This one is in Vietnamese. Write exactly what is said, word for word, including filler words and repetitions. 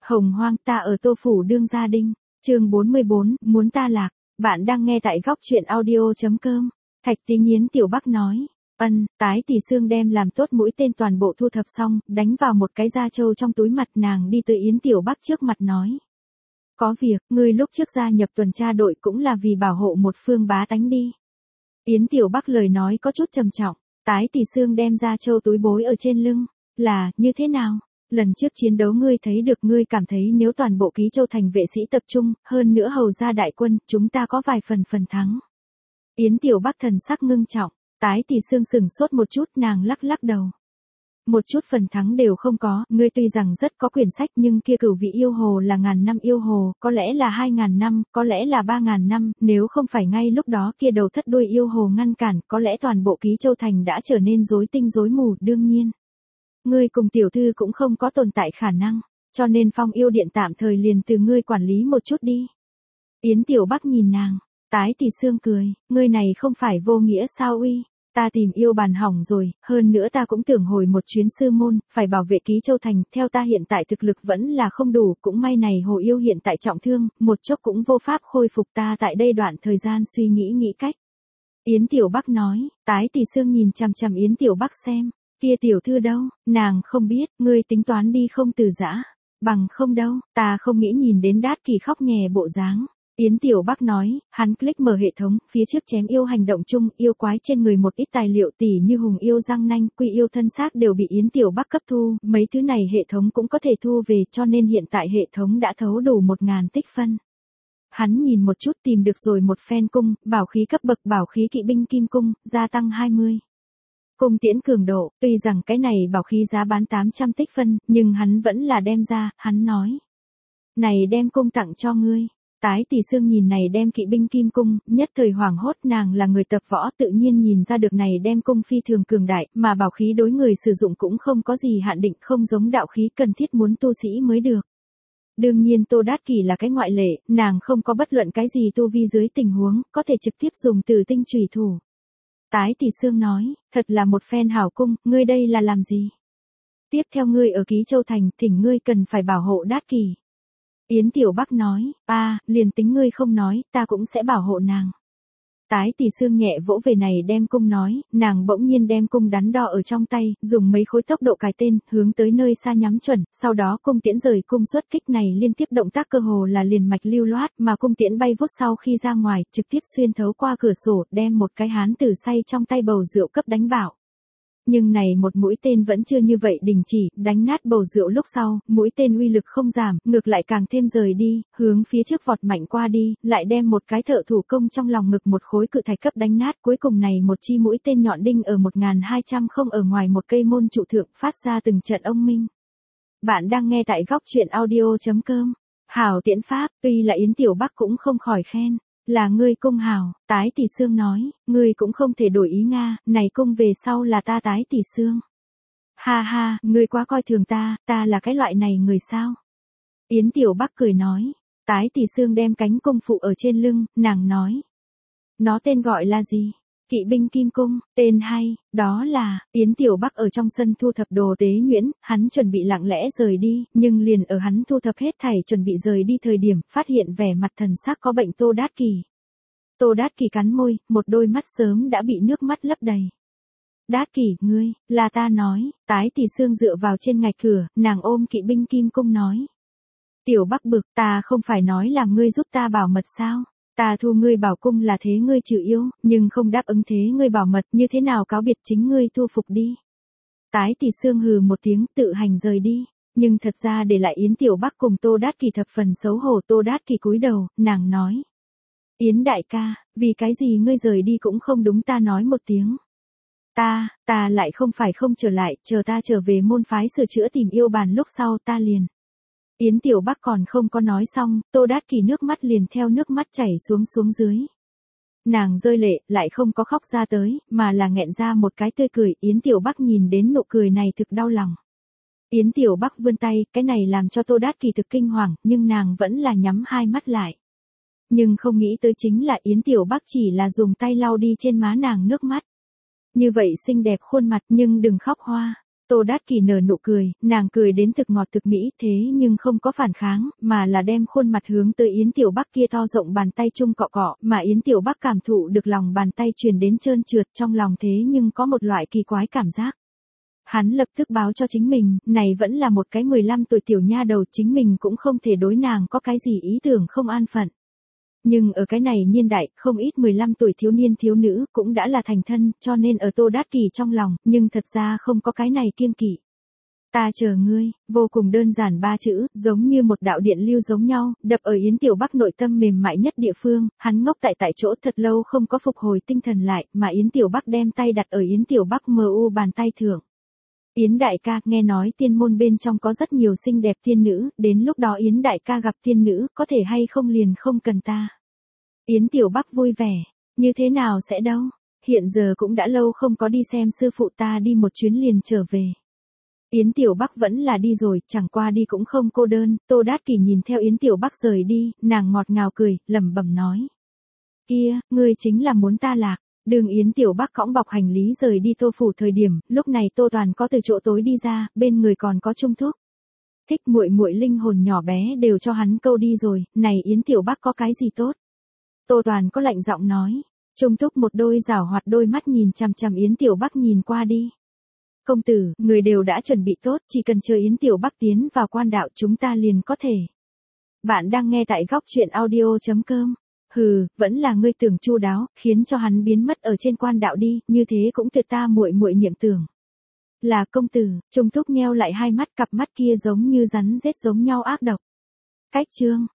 Hồng hoang ta ở Tô Phủ đương gia đinh, chương bốn mươi bốn, muốn ta lạc, bạn đang nghe tại góc truyện audio.com. Thạch Tí Nhiến Tiểu Bắc nói, ân, tái tỷ xương đem làm tốt mũi tên toàn bộ thu thập xong, đánh vào một cái da trâu trong túi mặt nàng đi tới Yến Tiểu Bắc trước mặt nói. Có việc, ngươi lúc trước gia nhập tuần tra đội cũng là vì bảo hộ một phương bá tánh đi. Yến Tiểu Bắc lời nói có chút trầm trọng, tái tỷ xương đem da trâu túi bối ở trên lưng, là, như thế nào? Lần trước chiến đấu ngươi thấy được ngươi cảm thấy nếu toàn bộ Ký Châu thành vệ sĩ tập trung, hơn nữa hầu ra đại quân, chúng ta có vài phần phần thắng. Yến Tiểu Bắc thần sắc ngưng trọng, tái tỷ xương sừng sốt một chút nàng lắc lắc đầu. Một chút phần thắng đều không có, ngươi tuy rằng rất có quyển sách nhưng kia cửu vị yêu hồ là ngàn năm yêu hồ, có lẽ là hai ngàn năm, có lẽ là ba ngàn năm, nếu không phải ngay lúc đó kia đầu thất đuôi yêu hồ ngăn cản, có lẽ toàn bộ Ký Châu thành đã trở nên rối tinh rối mù, đương nhiên. Ngươi cùng tiểu thư cũng không có tồn tại khả năng, cho nên Phong Yêu Điện tạm thời liền từ ngươi quản lý một chút đi. Yến Tiểu Bắc nhìn nàng, tái tỷ xương cười, ngươi này không phải vô nghĩa sao uy, ta tìm yêu bàn hỏng rồi, hơn nữa ta cũng tưởng hồi một chuyến sư môn, phải bảo vệ Ký Châu thành, theo ta hiện tại thực lực vẫn là không đủ, cũng may này hồ yêu hiện tại trọng thương, một chốc cũng vô pháp khôi phục ta tại đây đoạn thời gian suy nghĩ nghĩ cách. Yến Tiểu Bắc nói, tái tỷ xương nhìn chằm chằm Yến Tiểu Bắc xem. Kia tiểu thư đâu, nàng không biết, ngươi tính toán đi không từ giã, bằng không đâu, ta không nghĩ nhìn đến Đát Kỳ khóc nhè bộ dáng. Yến Tiểu Bắc nói, hắn click mở hệ thống, phía trước chém yêu hành động chung, yêu quái trên người một ít tài liệu tỉ như hùng yêu răng nanh, quy yêu thân xác đều bị Yến Tiểu Bắc cấp thu, mấy thứ này hệ thống cũng có thể thu về cho nên hiện tại hệ thống đã thấu đủ một ngàn tích phân. Hắn nhìn một chút tìm được rồi một phen cung, bảo khí cấp bậc bảo khí kỵ binh kim cung, gia tăng hai mươi. Cung tiễn cường độ, tuy rằng cái này bảo khí giá bán tám trăm tích phân, nhưng hắn vẫn là đem ra, hắn nói. Này đem cung tặng cho ngươi. Tái tỷ xương nhìn này đem kỵ binh kim cung, nhất thời hoảng hốt nàng là người tập võ tự nhiên nhìn ra được này đem cung phi thường cường đại, mà bảo khí đối người sử dụng cũng không có gì hạn định không giống đạo khí cần thiết muốn tu sĩ mới được. Đương nhiên Tô Đát Kỷ là cái ngoại lệ, nàng không có bất luận cái gì tu vi dưới tình huống, có thể trực tiếp dùng từ tinh chủy thủ. Tái tỷ xương nói, thật là một phen hảo cung, ngươi đây là làm gì? Tiếp theo ngươi ở Ký Châu thành, thỉnh ngươi cần phải bảo hộ Đát Kỷ. Yến Tiểu Bắc nói, a, à, liền tính ngươi không nói, ta cũng sẽ bảo hộ nàng. Tái tỷ xương nhẹ vỗ về này đem cung nói, nàng bỗng nhiên đem cung đắn đo ở trong tay, dùng mấy khối tốc độ cài tên, hướng tới nơi xa nhắm chuẩn, sau đó cung tiễn rời cung xuất kích này liên tiếp động tác cơ hồ là liền mạch lưu loát, mà cung tiễn bay vút sau khi ra ngoài, trực tiếp xuyên thấu qua cửa sổ, đem một cái hán tử say trong tay bầu rượu cấp đánh bảo. Nhưng này một mũi tên vẫn chưa như vậy đình chỉ, đánh nát bầu rượu lúc sau, mũi tên uy lực không giảm, ngược lại càng thêm rời đi, hướng phía trước vọt mạnh qua đi, lại đem một cái thợ thủ công trong lòng ngực một khối cự thạch cấp đánh nát, cuối cùng này một chi mũi tên nhọn đinh ở một nghìn hai trăm không ở ngoài một cây môn trụ thượng phát ra từng trận ông minh. Bạn đang nghe tại góc truyện audio.com. Hảo tiễn pháp, tuy là Yến Tiểu Bắc cũng không khỏi khen. Là ngươi cung hảo, tái tỷ xương nói, ngươi cũng không thể đổi ý Nga, này cung về sau là ta tái tỷ xương. Ha ha, ngươi quá coi thường ta, ta là cái loại này người sao? Yến Tiểu Bắc cười nói, tái tỷ xương đem cánh cung phụ ở trên lưng, nàng nói. Nó tên gọi là gì? Kỵ binh kim cung, tên hay, đó là, Yến Tiểu Bắc ở trong sân thu thập đồ tế nhuyễn, hắn chuẩn bị lặng lẽ rời đi, nhưng liền ở hắn thu thập hết thảy chuẩn bị rời đi thời điểm, phát hiện vẻ mặt thần sắc có bệnh Tô Đát Kỷ. Tô Đát Kỷ cắn môi, một đôi mắt sớm đã bị nước mắt lấp đầy. Đát Kỷ, ngươi, là ta nói, tái tỷ xương dựa vào trên ngạch cửa, nàng ôm kỵ binh kim cung nói. Tiểu Bắc bực, ta không phải nói làm ngươi giúp ta bảo mật sao? Ta thu ngươi bảo cung là thế ngươi trừ yêu, nhưng không đáp ứng thế ngươi bảo mật, như thế nào cáo biệt chính ngươi thu phục đi. Tái tỷ xương hừ một tiếng tự hành rời đi, nhưng thật ra để lại Yến Tiểu Bắc cùng Tô Đát Kỷ thập phần xấu hổ. Tô Đát Kỷ cúi đầu, nàng nói. Yến đại ca, vì cái gì ngươi rời đi cũng không đúng ta nói một tiếng. Ta, ta lại không phải không trở lại, chờ ta trở về môn phái sửa chữa tìm yêu bàn lúc sau ta liền. Yến Tiểu Bắc còn không có nói xong, Tô Đát Kỷ nước mắt liền theo nước mắt chảy xuống xuống dưới. Nàng rơi lệ, lại không có khóc ra tới, mà là nghẹn ra một cái tươi cười, Yến Tiểu Bắc nhìn đến nụ cười này thực đau lòng. Yến Tiểu Bắc vươn tay, cái này làm cho Tô Đát Kỷ thực kinh hoàng, nhưng nàng vẫn là nhắm hai mắt lại. Nhưng không nghĩ tới chính là Yến Tiểu Bắc chỉ là dùng tay lau đi trên má nàng nước mắt. Như vậy xinh đẹp khuôn mặt nhưng đừng khóc hoa. Tô Đát Kỷ nở nụ cười, nàng cười đến thực ngọt thực mỹ thế nhưng không có phản kháng, mà là đem khuôn mặt hướng tới Yến Tiểu Bắc kia to rộng bàn tay chung cọ cọ, mà Yến Tiểu Bắc cảm thụ được lòng bàn tay truyền đến trơn trượt trong lòng thế nhưng có một loại kỳ quái cảm giác. Hắn lập tức báo cho chính mình, này vẫn là một cái mười lăm tuổi tiểu nha đầu, chính mình cũng không thể đối nàng có cái gì ý tưởng không an phận. Nhưng ở cái này niên đại, không ít mười lăm tuổi thiếu niên thiếu nữ cũng đã là thành thân, cho nên ở Tô Đát Kỷ trong lòng, nhưng thật ra không có cái này kiêng kỵ. Ta chờ ngươi, vô cùng đơn giản ba chữ, giống như một đạo điện lưu giống nhau, đập ở Yến Tiểu Bắc nội tâm mềm mại nhất địa phương, hắn ngốc tại tại chỗ thật lâu không có phục hồi tinh thần lại, mà Yến Tiểu Bắc đem tay đặt ở Yến Tiểu Bắc mờ u bàn tay thượng. Yến đại ca, nghe nói tiên môn bên trong có rất nhiều xinh đẹp tiên nữ, đến lúc đó Yến đại ca gặp tiên nữ, có thể hay không liền không cần ta. Yến Tiểu Bắc vui vẻ, như thế nào sẽ đâu, hiện giờ cũng đã lâu không có đi xem sư phụ, ta đi một chuyến liền trở về. Yến Tiểu Bắc vẫn là đi rồi, chẳng qua đi cũng không cô đơn, Tô Đát Kỷ nhìn theo Yến Tiểu Bắc rời đi, nàng ngọt ngào cười, lẩm bẩm nói. Kia, ngươi chính là muốn ta lạc. Đường Yến Tiểu Bắc cõng bọc hành lý rời đi Tô phủ thời điểm, lúc này Tô Toàn có từ chỗ tối đi ra, bên người còn có Trung Thúc. Thích muội muội linh hồn nhỏ bé đều cho hắn câu đi rồi, này Yến Tiểu Bắc có cái gì tốt? Tô Toàn có lạnh giọng nói. Trung Thúc một đôi giảo hoạt đôi mắt nhìn chằm chằm Yến Tiểu Bắc nhìn qua đi. Công tử, người đều đã chuẩn bị tốt, chỉ cần chờ Yến Tiểu Bắc tiến vào quan đạo chúng ta liền có thể. Bạn đang nghe tại góc truyện audio chấm com. Hừ, vẫn là ngươi tưởng chu đáo, khiến cho hắn biến mất ở trên quan đạo đi, như thế cũng tuyệt ta muội muội niệm tưởng. Là công tử, Trung Thúc nheo lại hai mắt, cặp mắt kia giống như rắn rết giống nhau ác độc. Cách chương